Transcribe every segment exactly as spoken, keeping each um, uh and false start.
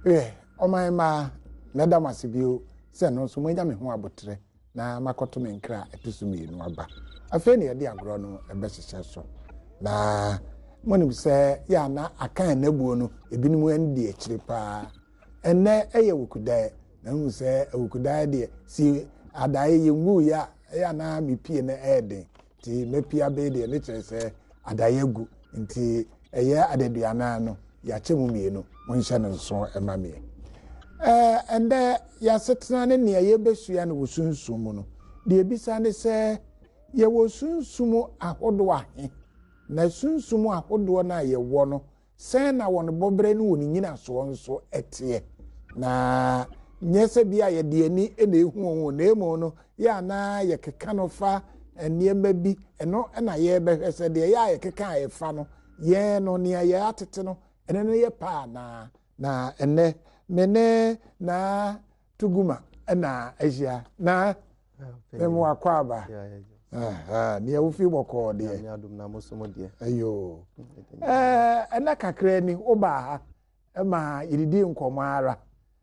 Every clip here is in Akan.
Eh, o my ma na da masibio se no so manya me ho abotre na makoto me nkra etusumi no aba. Afa ne de agro no ebe hyehyɛ so. Na monim se ya na akan na buo no ebinim an di akire pa. Enne eye wukudae na hu se wukudae de si adaye yenwu ya ya na mepie na eden ti mepia be de ne kire se adaye gu nti eye adeduana no ya chemu mienu monhye no so emamie. Eh ende ya setena ne ne ye besua no wosunsum no de ebisa ne se ye wosunsum ahodo ahe na sunsum ahodo na ye wo no se na won bobre no woni nyina so nso etie na nyese bia ye de ani ene ehu won na emo no ya na ye keka no fa eniema bi eno na ye behwese de ya ye keka ye fa no ye no ne ye atete no ene no ye pa na na ene mene na tuguma na asia na emo akwaba ah ni awufi boko de ni adum na mosomo de ayo eh ena kakra ni oba ha e ma yididi nkomara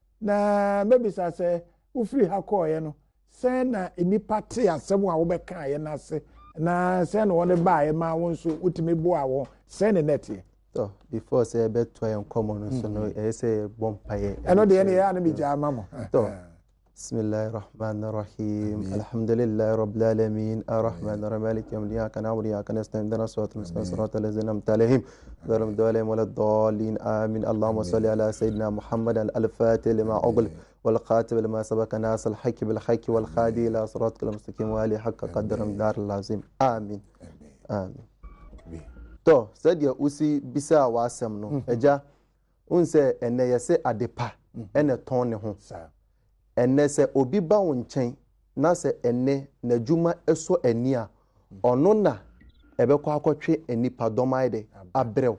na mebisa se ufiri ha koye no se na enipa te asem a wo beka ye na se na se na won ba ye ma won so utimi bo awo se ne nete so before say be to en common so no e say bompaye eno de ne ya na bi jama mo to bismillahir rahmanir rahim alhamdulillahi rabbil alamin arrahmanir rahim maliki yawmid din kana na'budu wa iyyaka nasta'in ihdinas siratal mustaqim siratal ladzina an'amta alaihim ghayril maghdubi alaihim waladdallin amin allahumma salli ala sayyidina muhammad al-fatih lima ughliq والقاتب لما سبق ناس الحق بالحق والخادي الى صراط المستقيم والي حق قدر مدار اللازم امين امين to said ya usi bisa wasem no eja unse ene yese adepa ene ton ne ho ene se obi ba wo nchen na se ene najuma eso ani a ono na ebekọ akọtwe enipa domaide abrew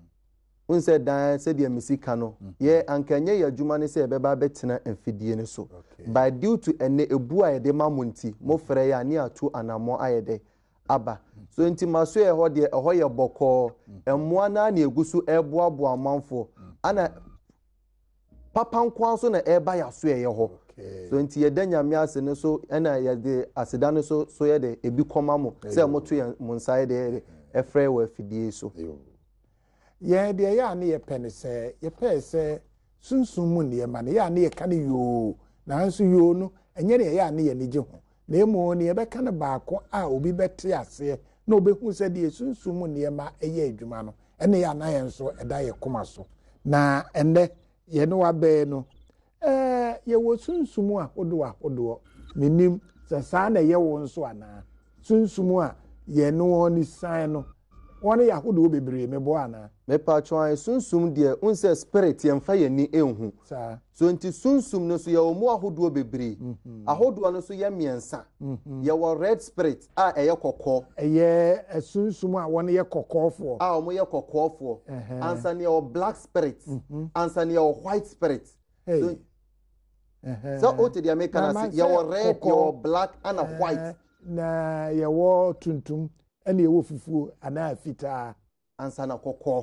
unse dan said ya misika no ye ankanye ya juma ne se ebeba betena amfidie ne so by due to ene ebu ayede mamonti mo frɛ ya ni atu anamo ayede aba so nti maso e ho de e ho ye bokọ emmoa na na egusu eboabo amanfo ana papa nkwan so na eba ya so ye ho so nti ye danya me ase ne so na ye de aseda ne so so ye de ebi koma mo se moto ye monsae de e frɛ wa afidie so ye de ya na ye pene se ye pe se sunsun mu ne ma ne ya na ye ka ne yo na nso yo no enye ne ya na ye ne je ho na emo ne be ka ne baako a obi bete ase na obehu se de sunsun mu ne ma eye adwuma no ene ya na ye nso eda ye koma so na ende ye no wa be no eh ye wo sunsun a odo a odo minim se sa na ye wo nso ana sunsun a ye no ni san no won ya hodo bebre me bo ana me pa twan sunsum de unse spirit ye mfa ye ni enhu so nti sunsum no so ye omu ahodo bebre ahodo no so ye miensa ye wo red spirit a eye kokko eye sunsum a won ye kokkofo a omu ye kokkofo ansa ne o black spirit ansa ne o white spirit so so o te de america na ye wo red ye wo black and white na ye wo tuntum ene ye wo fufuo ana afita ansa na kokko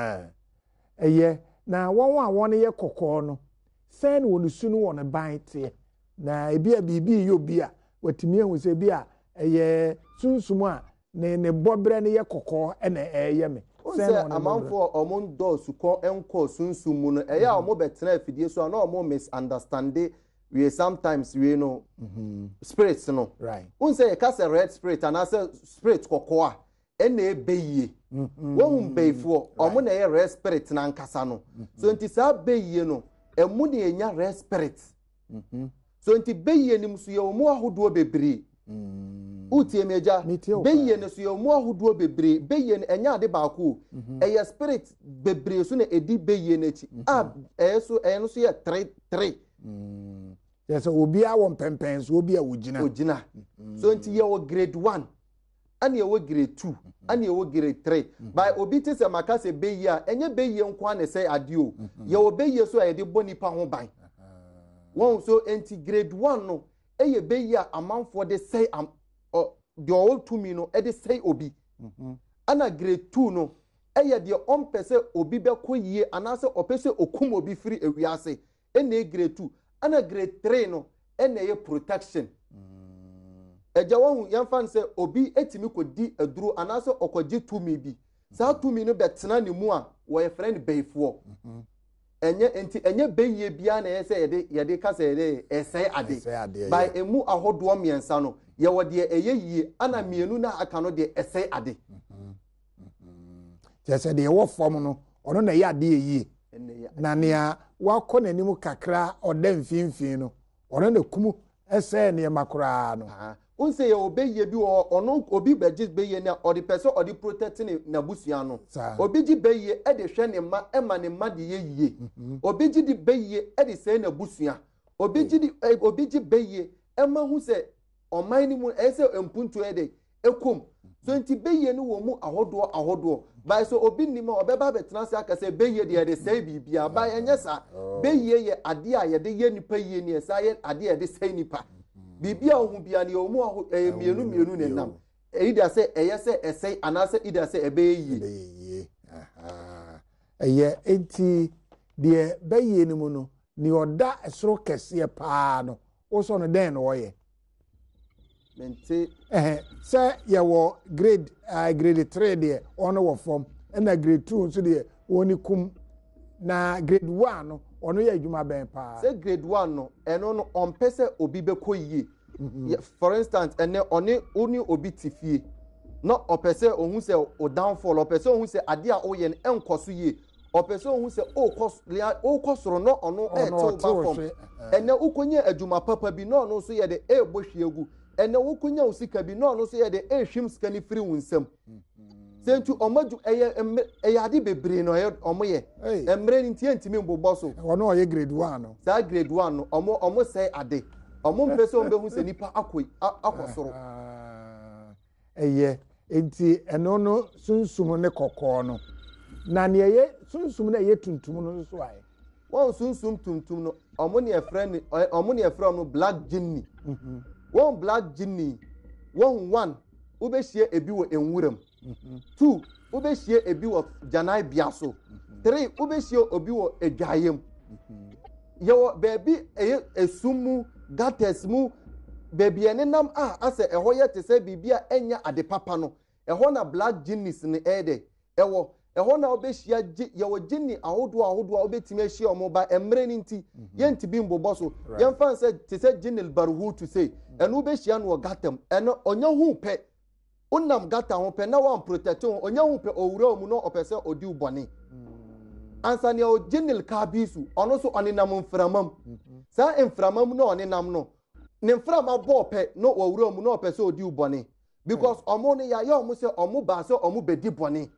eye na won a won ye kokko no sen won su no won ban te na ebi a bibi yo bi a watimi ehu se bi a eye sunsum a ne ne bobre ne ye kokko ene eye me sen amanfo omon do su ko enko sunsum mu no eye a omo betena afidie so na omo misunderstand we sometimes we know mm-hmm. spirits no right unse e ka se red spirit and as spirit kokko a ene ebeye won beifo omo na ye red spirit na nkasa no so nti sa beye no emu ne enya red spirit so nti beye ni musu ye omo ahodo bebre utie meja beye ne so ye omo ahodo bebre beye ne enya ade baako eye spirit bebre so na edi beye na chi ah eh so eh no so ye three three yes obi a won pempen so obi a wogina wogina so nti ye wo grade one ani ye wo grade two ani ye wo grade three by obi te se maka se beyi a enye beyi nko an se ade o ye wo beyi so a ye de boni pa ho ban won so enti grade one no eye beyi a amanfo de say am de all to me no e de say obi ana grade two no ɛyɛ deɛ ɔmpɛ sɛ obi bɛkɔ yie anaasɛ ɔpɛ sɛ okum obi firi ewiase ɛna grade two ana grade three no ɛna ɛyɛ protection ɛgya wɔn yɛmfa no sɛ obi etimi kɔdi aduro anaasɛ ɔkɔgye tumi bi saa tumi no bɛtena ne mu a wɔyɛ frɛ no bɛyifoɔ ɛnyɛ enti ɛnyɛ bɛyie bia na ɛyɛ sɛ yɛde yɛde kasa yɛde ɛsɛe ade by emu ahodoɔ mmiɛnsa no yɛwɔ deɛ ɛyɛ yie ana mmienu na aka no deɛ ɛsɛe ade kyerɛ sɛ deɛ ɛwɔ fam no ɔno na ɛyɛ adeɛ yie na nea wakɔ n'anim kakra ɔda mfimfini no ɔno na kumu ɛsɛe nneɛma koraa no unse ya obeye bi ono obi beji beye na odi person odi protect ne nabusua no obi ji beye e de hwe ne ma e ma ne ma de ye yie obi ji di beye e de se nabusua obi ji di obi ji beye e ma hu se oman ni mu e se empuntu e de ekom so nti beye no wo mu ahodo ahodo by so obi ni ma obeba betena se aka se beye de de se bibia ba enye sa beye ye ade a ye de ye nipa yie ne sa ye ade ye de se nipa bibia ohun bia ne omu eh mienu mienu ne nam either say eye say esay anase either say ebeyi aha eye enti de beyi ni mu no ni oda esoro kese paa no wo so no den no woye mente eh say ye wo grade uh, grade three de ono wo form na grade two so de woni kum na grade one no ono ye adwuma ben pa say grade one no eno no on pese obi beko yie for instance ene oni oni obi tifie no opese ohun se o downfall opese ohun se ade a oye enkoso yie opese ohun se o kos o kosoro no ono e to ba form ene ukonye adwuma papa bi no no so ye de e bohwiegu ene ukonye osika bi no no so ye de e hwim sika ni firi wunsam sentu omaju eye eye ade bebre no ye omoye emre ni ntie ntimi mbobọ so ono ye grade one no sa grade one no omo omo say ade omo mpese ombe hu se nipa akoi akosoro eye enti eno no sunsum ne kokko no na ne ye sunsum na ye tuntum no so aye won sunsum tuntum no omo ne efre ni omo ne efre no black jinni won black jinni won one ubehie ebi wo enwuram two ubehie ebi wo janai biaso three ubehie obi wo edwayem yo baby eye esumu gates mu baby enenam a ase eho ye te se bibia enya ade papa no eho na black jinnis ne ede ewo eho na obehia yewo jinni ahodo ahodo obetime ahia omo ba emre ni nti ye nti bi mbobo so ye mfa se te se jinnil barhu to say eno obehia no gatam eno onya hu pe unam gata ho pe na wan protect onya hu pe owura omu no opese odi ubone ansa ne o jinnil kabisu ono so oninam mframam sa mframam no oninam no ne mframa bo pe no owura omu no opese odi ubone because omo ne ya ya omu se omu ba se omu bedi bone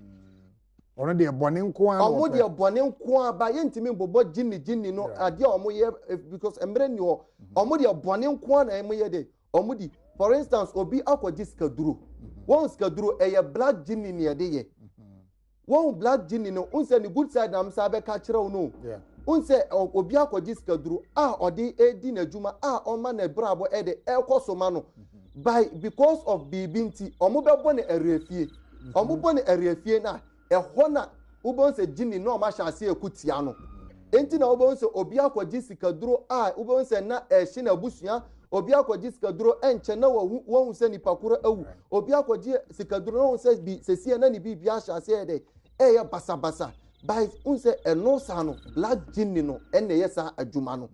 ono de bone nko an omu de bone nko aba ye ntimi bobo jinni jinni no ade omu ye because emre ni ho omu de bone nko an emu ye de omu di for instance obi akwaji skaduro won skaduro eye black jinni ne de ye won black jinni no unse ni good side am sa be ka kire no unse obi akwaji skaduro a odi edi na juma a oma na brabo e de ekosoma no by because of bibinti omu be bo ne erefie omu bo ne erefie na ehọ na ubonse jinni no ma hyase ekutia no enti na ubonse obi akwaji skaduro a ubonse na ehye na busua obi akwaji sikaduro enche na wo wo se nipa koro awu obi akwaji sikaduro no se bi sesie na ni bi bia hyase e de e ya basa basa by unse eno sa no la jinni no ene yesa adwuma no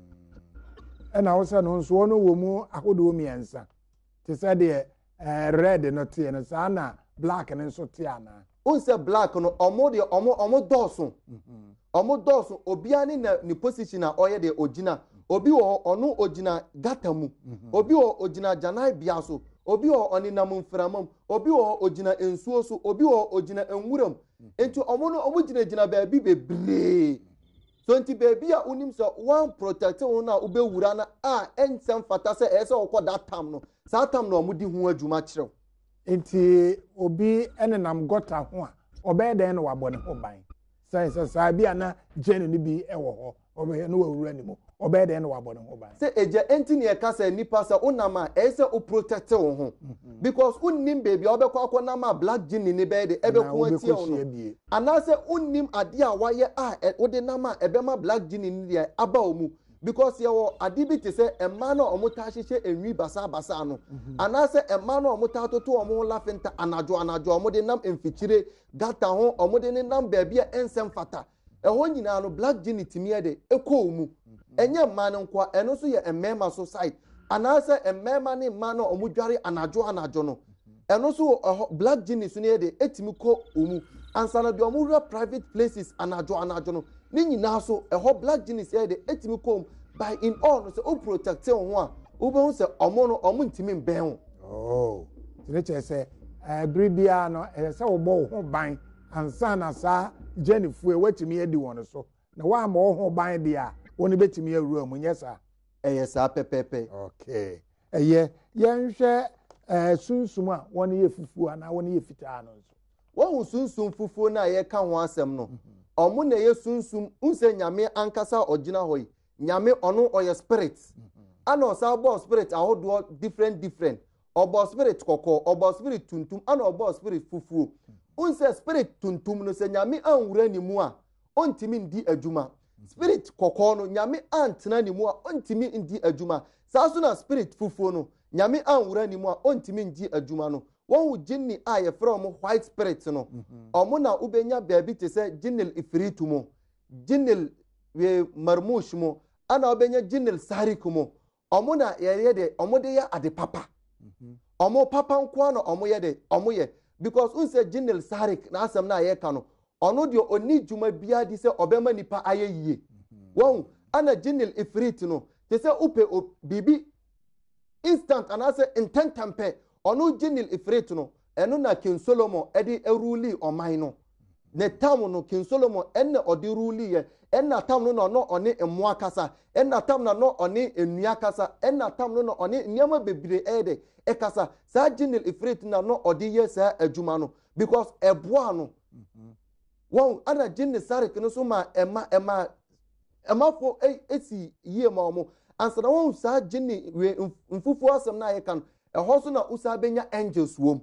ena wo se no nso wono wo mu akodo miensa te se de red no te no sa na black ne nso te ana unse black no omo de omo omo doso omo doso obi ani na ni position na oye de ogina obi wo onu ogina gatamu obi wo ogina janai biaso obi wo oninam mframam obi wo ogina ensuo so obi wo ogina enwuram enti omo no omo gina gina baabi bebre so enti baabi a unim so one protect won na ubewura na a ensem fata se ese okọ that time no sa time no omo di hu adwuma kirew enti obi enenam gota ho a obeden no wabone ho ban sai sai sai bia na jenu ni bi ewo ho obeye no wawura ni mo obeye de no wabɔ ne ho ban say eje enti ne ka say nipa say unama e say o protect wo ho because unnim baby obekɔ akɔ na ma black gin ni be de ebekɔ ati wo no ana say unnim ade a waye a wo de na ma ebema black gin ni de aba o mu because ye wo ade bi te say emma na omuta hyehyɛ enwi basa basa no ana say emma na omuta toto omo lafenta anajo anajo omo de nam emfikyire gata ho omo de ne nam baby a ensem fata ehɔ nyina no black gin timie de ekɔ mu enye mma ne nkwa eno so ye emmema so side ana say emmema ne mma na omudware anajo anajo no eno so black gin so ne de etimi kɔ omu ansa na de omura private places anajo anajo no ni nyina so ehɔ black gin say de etimi kɔ by in all no say o protect ho a wo be hu say omo no omo ntimi mbɛn ho oh tire che say every bia no e say wo bɔ ho ban ansa na sa jennifer wetimi edi won so na wa ma wo ho ban dia woni betimi awura mu nyesa eye sa pepepe okay eye yenhwe eh sunsum a woni ye fufu ana woni ye fitaa no so wo sunsum fufu na ye ka ho asem no omo na ye sunsum unse nyame ankasa ogina hoyi nyame ono oye spirit ana osa bo spirit ahodo different different obo spirit kokko obo spirit tuntum ana obo spirit fufu unse spirit tuntum no se nyame anwura ni mu a ontimi ndi adwuma spirit kokko no nyame antena ni mu a ontimi ndi adwuma saa na spirit fufu no nyame anwura ni mu a ontimi ndi adwuma no won jinni a ye from white spirit no omo na ubenya baabi te se jinnil ifritu mo jinnil we marmush mo ana obenya jinnil sariku mo omo na ye ye de omo de ya ade papa omo papa nko na omo ye de omo ye because unse jinnil sarik na asem na ye ka no ono de oni djuma bia di se obema nipa ayeyie won ana jinnil ifrit no te se upe bibi instant ana se intentampe ono jinnil ifrit no eno na kin Solomon edi eruli oman no ne tam no kin Solomon enne odi ruli ye enna tam no no oni emo akasa enna tam na no oni enua akasa enna tam no no oni niam bebre ede ekasa sa jinnil ifrit na no odi ye sa adwuma no because eboa no won ana jinnil sarik no so ma ema ema ema fo esi yie ma omo ansa na won sa jinni mfufu asem na ye kan ehɔ so na usa benya angels wom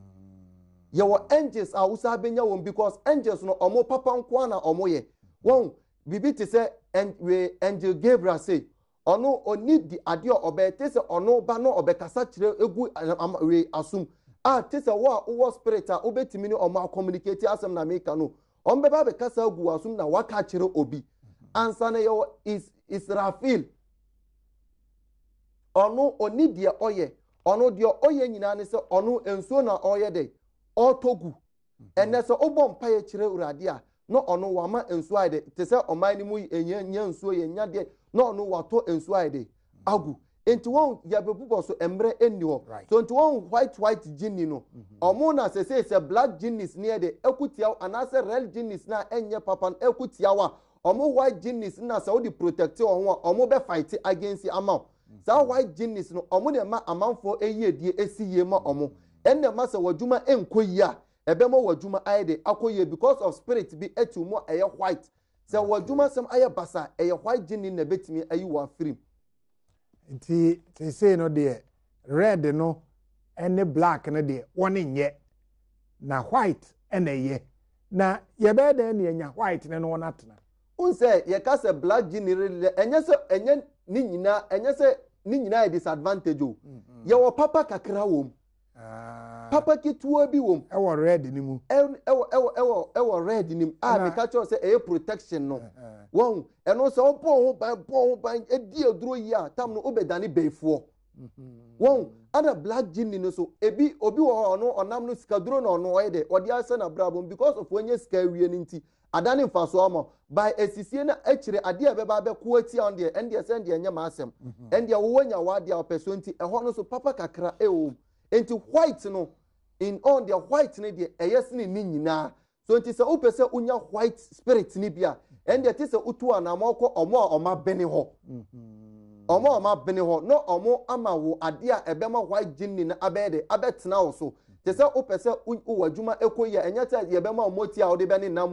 ye wo angels a usa benya wom because angels no omo papa nko na omo ye won bibi te se we angel Gabriel say ono oni di ade obe te se ono ba no obe kasa kire egu we asum ah te se wo wo spirit a obetimi ni omo communicate asem na make no ombe ba be kasa egu asum na waka kire obi ansa na ye is Israfil ono oni di oye ono di oye nyina ne se ono enso na oye de otogu ene se obom paye kire urade a no ono wama enso aide te se oman ni mu enya nya enso ye nya de no ono wato enso aide agu enti won ya bebubo so emre eni ho so enti won white white jinni no omo na se se se black jinnis ne de ekutia anase real jinnis na enye papa ekutia wa omo white jinnis na se odi protect o ho omo be fight against amount sa white jinnis no omo de ma amanfo eye die esiye ma omo enne ma se wadwuma enkoyi a ebe mo wadwuma aide akoye because of spirit bi etu mo eye white se wadwuma sem aye basa eye white jinni na betimi ayi wa free nti te say no de red no ene black no de woni nye na white ene ye na ye be de ne nya white ne no na tena unse ye ka se black jinni enye se enye ni nyina enye se ni nyina e disadvantage o ye wo papa kakra wom ah papa kituo bi wom e wo red ni mu e wo e wo e wo e wo red ni ah me ka cho se e protection no won eno se opo ho ban po ho ban edi aduro yi a tam no obedane beifo won ana black jinni no so ebi obi wo no onam no sikaduro no no oyede odi ase na brabom because of onye sika wie ni nti adane mfaso ama by esisie na akire ade a beba be ko ati on de ende se ende nya masem ende wo nya wa de a person nti ehɔ no so papa kakra e o enti white no in on the white ne de eyes ne ni nyina so nti se opese unya white spirit ni bia ende ti se utu anamoko omo a oma bene ho omo oma bene ho no omo ama wo ade a ebema white jinni na abede abetena wo so te se opese uwadwuma ekoyi enya te ye bema omoti a ode bene namo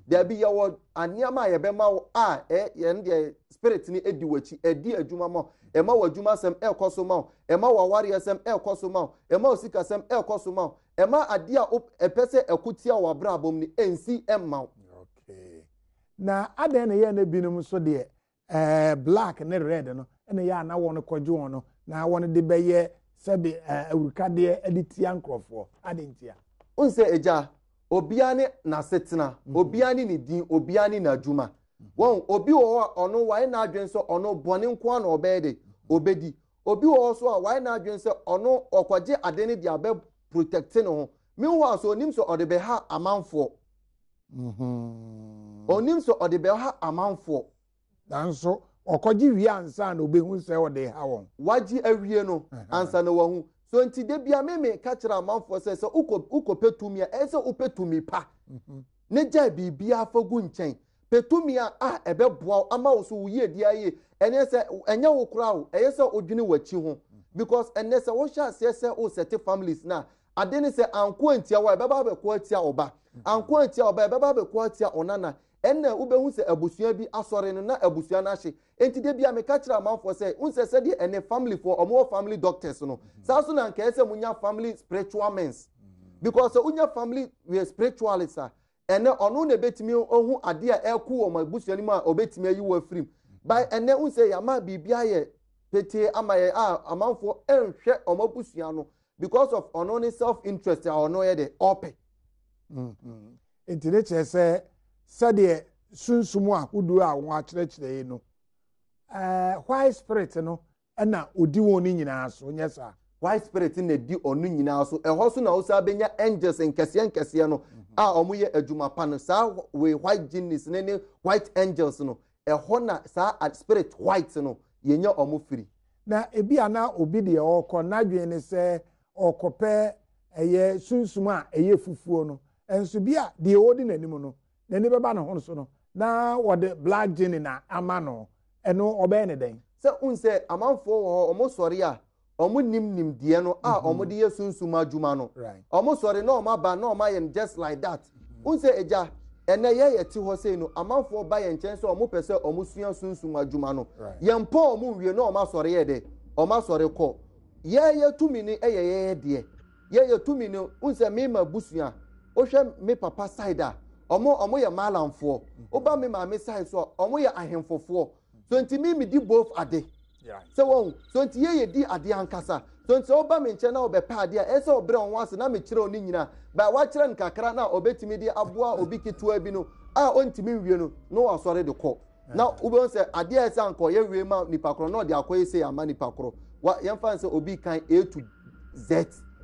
there be your aniama ye be ma a e ye de spirit ni edi wachi edi adwuma ma e ma wadwuma sem e koso ma e ma waware sem e koso ma e ma osika sem e koso ma e ma ade a epese ekutia wa brabom ni ensi emma. Okay. Na ade na ye na binum so de eh black ne red no ene ya na won kwadwo no na won de beye sebe awurika de editia nkrofo ade ntia unse eja obiane na setena obiane ni din obiane na adwuma won obi wo ono wai na adwen so ono bone nko na obede obedi obi wo so a wai na adwen so ono okwaje ade ne dia be protect no ho meanwhile so onim so ode be ha amanfo mhm onim so ode be ha amanfo danso okoji wi ansa na obehu se ode ha won waji awie no ansa na wahu so nti de bia meme ka kira amanfo se se uko uko petumia e se upetumi pa ne ja bibia afagu nchen petumia a ebe boa ama wo so wuye dia ye ene se enya wo kura wo eye se odwini wachi ho because ene se wo sha se se o set families na ade ne se anko antia wo ebe ba be ko atia oba anko antia oba ebe ba be ko atia onana enne ubehu se abusua bi asore no na abusua na hye enti de bia me ka kira amanfo se unse se de ene family for omo family doctors no sa so na nka ese munya family spiritual men because unya family we spiritualists are ene ono na betimi ohu ade a eku o mabusua ni mu a obetimi ayi wo afrim by ene unse ya ma bibia ye pete amaye a amanfo enhwe omo busua no because of ono ni self interest a ono ye de ope mhm enti ne chese sade sunsumu a hudu a won akyerɛkyerɛ no eh white spirit no na odi won ni nyina so nyesa white spirit na di onu nyina so ɛhɔ so na wo sa benya angels nkɛse nkɛse no a ɔmo yɛ adwuma pa no sa we white genies ne ne white angels no ɛhɔ na sa spirit white no yenya ɔmo firi na ebi ana obi de ɔkɔ nadwen ne sɛ ɔkɔpɛ ɛyɛ sunsumu a ɛyɛ fufuo no enso bi a de odi nanim no nani beba na ho so no na wode black gin na ama no eno obe ne den se unse amanfo wo omo sori a omo nim nim de no a omo de yesunsuma adwuma no omo sori na omo ba na omo yem just like that unse eja ene ye yeti ho sei no amanfo ba ye nchen se omo pese omo sua sunsuma adwuma no yempo omo wie na omo sori ye de omo sori ko ye ye tumi ni eye ye de ye ye tumi ni unse me ma busua o hwe me papa side a omo omo ye malamfo oba me ma me side so omo ye ahemfofo so nti me me di both ade so won so nti ye ye di ade ankasa so nti oba me nche na obepa ade a ese obre on wase na me kire oni nyina ba wa kire nkakra na obetimi di aboa obi kitua bi no a ontimi wie no no wasore de kɔ na ube on se ade a ese anko ye wie ma nipa kro na de akoye se ama nipa kro wa yemfa se obi kan A to Z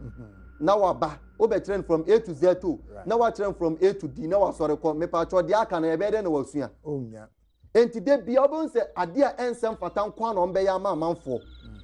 na waba obe train from A to Z too na wa train from A to D na wa sori ko me pa cho de aka na ebe de na wasua onya enti de bia obo se ade a ensem fata nkwa na ombe ya ma amanfo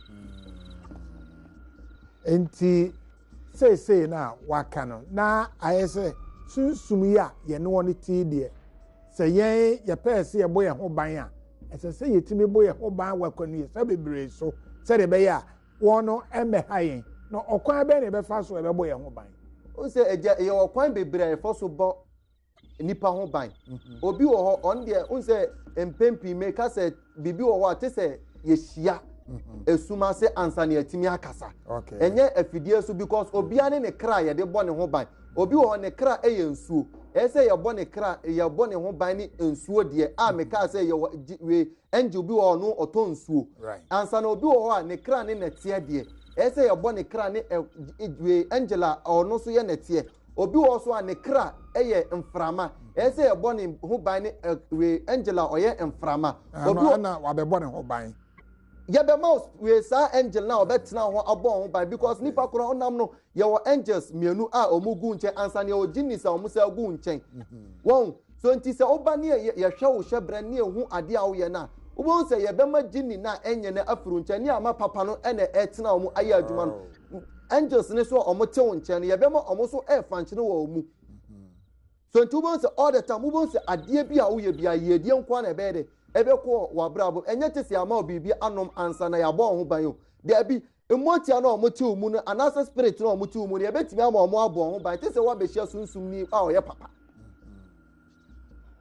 enti say say na waka no na ayese sunsum ya ye ne woni ti de se ye ye pese ye boye ho ban a ese se yetimi boye ho ban wakwanu ye se bebre so se de be ya wono embe hayen no okwan be ne be fa so e be boye ho ban o se eja ye okwan bebre e fo so bo nipa ho ban obi wo ho on de o se empempi me ka se bibi wo ho te se ye hia esuma se ansa ne atimi akasa enye afidie so because obi ane ne kra ye de bo ne ho ban obi wo ne kra e ye nsuo e se ye bo ne kra ye bo ne ho ban ni nsuo de a me ka se ye we enje obi wo no oto nsuo ansa na obi wo ho a ne kra ne netie de ese ye bo ne kra ne we Angela ono so ye netie obi wo so a ne kra eye mframa ese ye bo ne ho ban ne we Angela oye mframa obi na wa be bo ne ho ban ye be mouse we sa angel na obetena ho abo ho ban because nipa kro onam no ye wo angels mienu a omugu nche ansa ne oginis a omusa gu nchen won so nti se oba ne ye hwe wo hwebre ne hu ade a wo ye na ubon se ye be ma gini na enye na afuru nche ne ama papa no ene etena omu aye adwuma no angels ne so omo te wo nche ne ye be ma omo so e fa nche wo omu so nti ubon se all the time ubon se ade bi a wo ye bia ye die nkwa na be de ebe ko wa brabo enye tesi ama bibi anom ansa na ya bo ho ban yo de bi emotia na omuti umu no anasa spirit na omuti umu ne ebetimi ama omo abo ho ban tese wa be hia sunsum ni a oye papa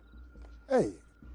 Hey.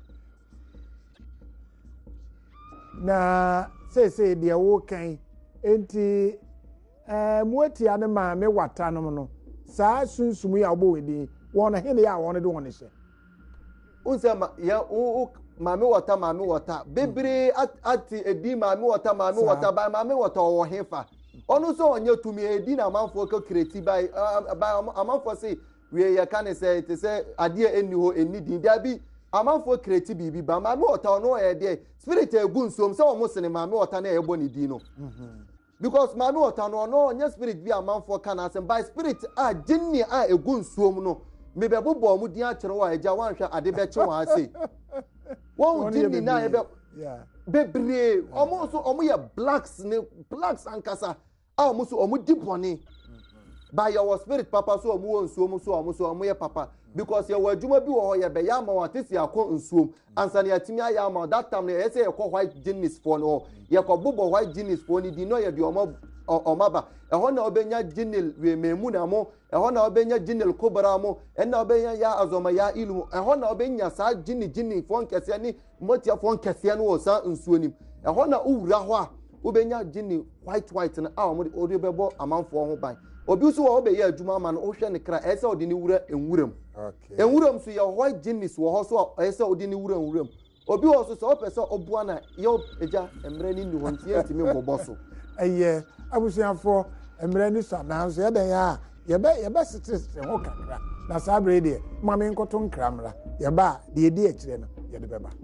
Na say say deɛ wokan enti eh muati ane ma me wata no no saa sunsumu ya obo wedi won he ne ya won de won hye unse ma ya o ma me wata ma me wata bebre ati edi ma me wata ma me wata ba ma me wata wo hefa onu so onye tumi edi na amanfo ko kreti by by amanfo say we ya kan say te say ade eni ho eni din da bi amanfo kreti bibi ba ma me wata ono e de spirit egu nsom say omo sene ma me wata na ebo ni din no because ma me wata no no onye spirit bi amanfo kan asem by spirit a jinni a egu nsom no me be bobo mu din a kire wa eja wanhwa ade be che wa ase won jinni na e be yeah bebre omo so omo ye blacks ne blacks ankasa a omo so omo dibone by your spirit papa so omo won nsuom so omo so omo ye papa because your adwuma bi wo ye be ya ma wa tesi akọ nsuom ansane atimi aya ma that time e say e ko white genius for no ye ko bobo white genius for ni di no ye de omo omaba e ho na obenya ginil we memu na mo e ho na obenya ginil kobara mo e na obenya ya azoma ya ilu e ho na obenya sa gini gini fon kese ni motia fon kese no sa nsuo nim e ho na uwura ho a obenya gini white white na a mo odi bebo amanfo ho ban obi so wo be ya adwuma ma no wo hwe ne kra e se odi ni wura enwuram okay enwuram so ya white genius wo ho so e se odi ni wura enwuram obi wo so so o pese obua na yo eja emre ni ni ho ntie ntimi mbobọ so eye abusiafo emre ni so na so yeden ya ye be ye be sitre ho kakra na sabre de mama nkoto nkramra ye ba de edi akire no ye de beba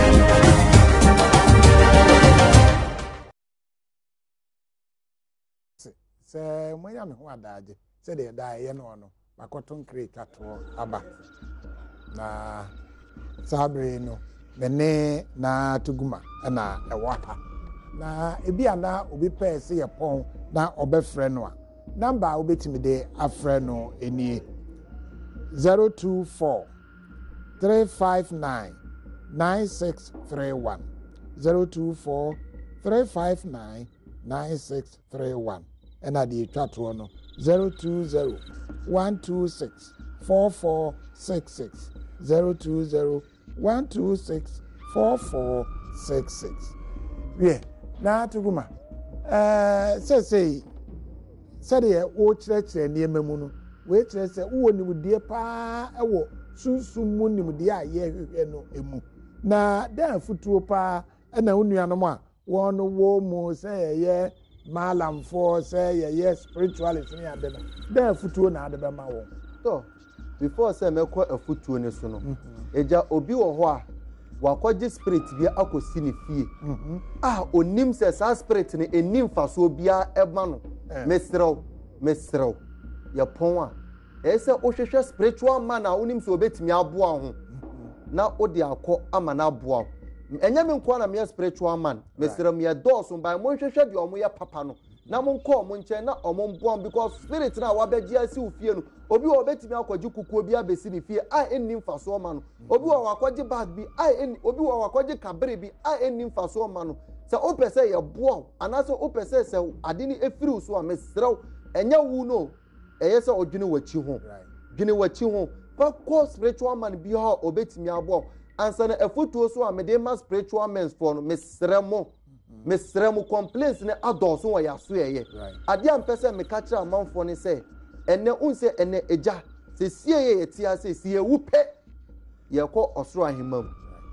se moya me ho adaje se de da ye no no makoto nkre twato aba na sabre no mene na tuguma na ewo ha na ebi ana obi pese ye pon na obefre no a number obetimi de afre no eni zero two four three five nine nine six three one zero two four three five nine nine six three one and at the chat no zero two zero one two six four four six six zero two zero one two six four four six six. Yeah. Na tuguma eh say say say dey wo kirekire niam mu no we kire say wo nimdie pa e wo sunsun mu nimdie a ye hwehwe no emu na dan futuo pa e na onuanom a won wo mu say ye malamfo say ye ye spiritualist ni ade na dan futuo na ade be ma wo so before say mekọ afutuo ne so no eja obi wo ho a wakwaji spirit bia akosi ne fie mhm ah onim se sa spirit ne enim faso bia eba no mesrew mesrew ya pon a ese ohwehwe spiritual man a onim se obetimi aboa ho na odi akọ ama na aboa enye me nko na me spiritual man mesrew me doso by mo hwehwe de omo ya papa no na mo nko omo nche na omo mboa because spirit na wabeji asi ufie no obi wo betimi akwaji kukuo bi abesi ne fie a ennim faso ma no obi wo akwaji bag bi a en obi wo akwaji kabere bi a ennim faso ma no se o pese ye boa anaso o pese se ade ni efiri so a mesrew enya wu no eye se odwene wachi ho dwene wachi ho pa ko spiritual man bi ha obetimi aboa ansa na afutuo so a mede ma spiritual men for no mesremo mesremo complaints ne adoso wo ya so eye ade am pese me ka kira amanfo ne se ene unse ene eja se sie ye etia se sie wupe ye ko osoro ahimam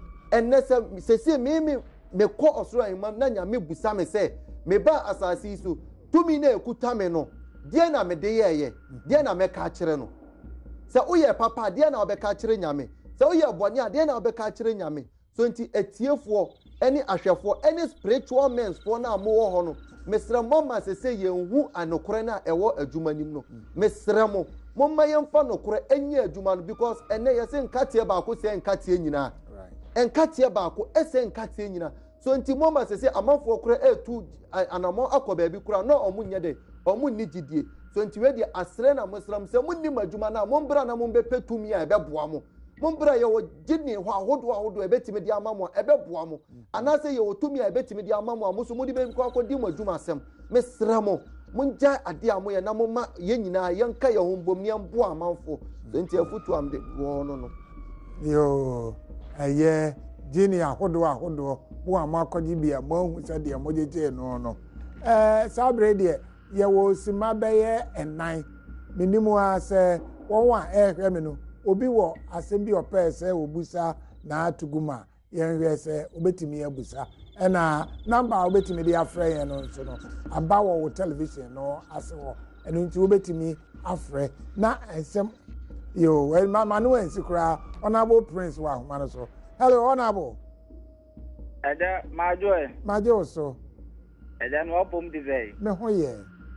ene se se sie me me me ko osoro ahimam na nya me busa me se me ba asasi so tumi na ekuta me no de na me de ye ye de na me ka kire no se uye papa de na obeka kire nyame se uye boni a de na obeka kire nyame so nti etiefo ene ahwefo ene spiritual men for na mo wo ho no mesra mama se se ye hu anokore na ewo adwumanim no mesra mo momma ye mfa nokore enye adwuma no because ene ye se nkatie ba ko se nkatie nyina right enkatie ba ko ese nkatie nyina so nti mama se se amanfo kore etu anamo akoba bi kura no omunye de omunni gidie so nti we de asre na mesra se munni madwuma na mombra na mombe petumi a ebeboa mo mombra ye wo gini ho ahodo ahodo ebetimi di amamo ebeboa mo anase ye otumi a ebetimi di amamo amuso mudi be ko akodi madwuma asem mesra mo munja ade amo ye na moma ye nyina ye nka ye hombom ne mbo amanfo so nti afutu am de wo no no yo ɛyɛ gini ahodoɔ ahodoɔ mo a moakɔgye bi a moahu sɛdeɛ mogyegyee no no ɛɛ saa berɛ deɛ yɛwɔ sima bɛyɛ ɛnan menim a sɛ wɔn a ɛrehwɛ me no obi wɔ asɛm bi ɔpɛɛ sɛ obusa na atugu mu a yɛnhwɛ sɛ obetumi abusa ɛna namba a obetumi de afrɛ yɛn no nso no aba wɔ wo television no ase hɔ ɛno nti obetumi afrɛ na nsɛm yo well mama no ensi kura honorable prince wa ahoma no so hello honorable Ada majoe majo so Ada no opom di vei me ho ye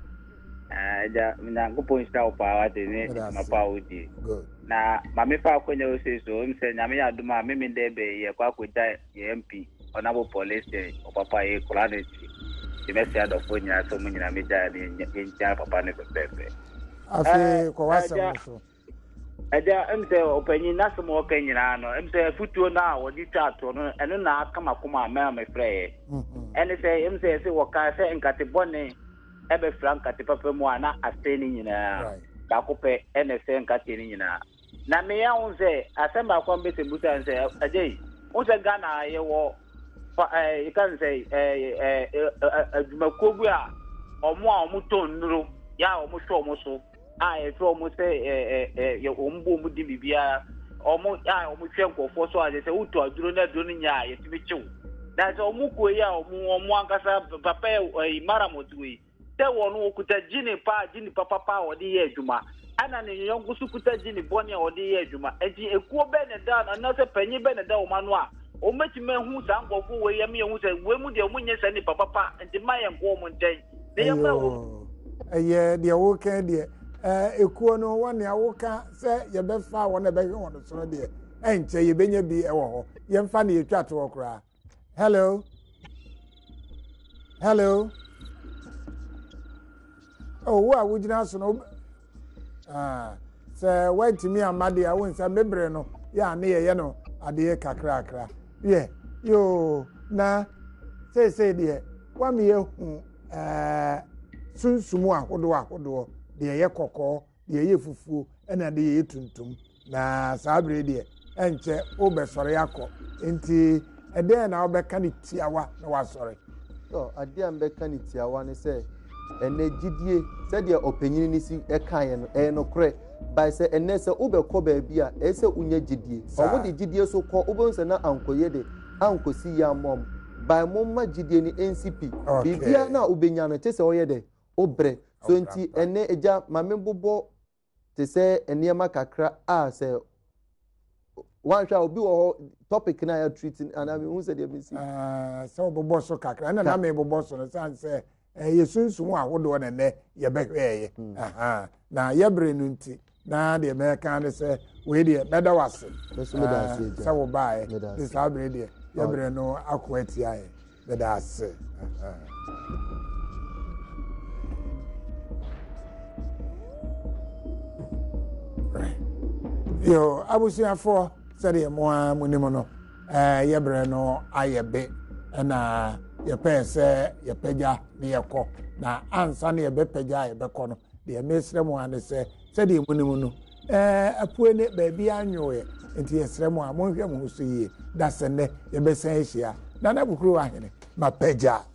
Ada na kupon sta opawa de ne mapa odi good na mame fa akonya o se so m se nyame aduma me me de be ye kwa koda ye M P honorable police o papa ye kulanet di mesi adofo nya so mu nyina me da ne ntia papa ne pepe afi ko wasam so Ada em se opanyi na so mo ka nyina no em se futuo na wodi twato no eno na aka makoma ma me frɛ ene se em se se woka se nkate bone ebe fra nkate papa mu ana ase ni nyina ba kopɛ ene se nkate ni nyina na me ya won se asemba kwa mbese buta se ajei won se Ghana ye wo eh kan se eh eh adumakogu a omo a omo ton nuro ya omo hwe omo so ah e so mo say eh eh ye ombo mu di bibia omo ah omo hwe nkofo so ade say uto aduro na aduro nya ye tibi chiw na so omo ko ya omo omo ankasa papa e mara motuwe te wonu okuta jini pa jini papa pa odi ye adwuma ana ne yongu su kuta jini boni odi ye adwuma eji ekuo be ne da na se panyi be ne da o manu a o metime hu sa nkofo we ye me hu se we mu de o munye se ni papa pa nti maye nko mo nten ne ye ma wo eye de wo kan de eh ekuo no wone awoka se ye be fa wona be hwe won so de enche ye benya bi e wo ho ye mfa na ye twa to okra hello hello oh wa wujina so no ah se wantimi amade a won sa mebre no ya ne ye no ade kakra akra ye yo na se se de wa me ye hu eh sunsumu ahodo ahodo de ye kokko de ye fufuo ena de ye tuntum na sabre de enche obesore yakọ enti ede na obeka ni tiawa na wasore so ade ambeka ni tiawa ne se ene gidie se de opanyin ni si ekaye no e no kre by se ene se ubekọ ba bia e se unya gidie omo de gidie so kọ ubonse na ankoye de ankosi ya mom by momma gidie ni N C P bibia na ubenya no te se oye de obre so nti ene eja mame bobo te se eniema kakra a se one shall obi wo topic na ya treating and I mean who said you see ah so bobo so kakra na na me bobo so no san se eh yesunsun ahodo na ne ye behwe aha na ye bre no nti na de me kan se we de beda wase so me da se se wo bae this abre de ye bre no akwati aye beda se aha yo abusiafo sɛdeɛ mo a monim no eh yɛbrɛ no ayɛbe na yɛpɛ sɛ yɛpɛgya ne yɛkɔ na ansa ne yɛbɛpɛgya yɛbɛkɔ no deɛ mesrɛ mo ane sɛ sɛdeɛ monim no eh apue ne baabi anwoe nti yɛsrɛ mo a monhwɛ mo so yie da sɛ nnɛ yɛbɛsan ahyia na na bukuru ahene mapɛgya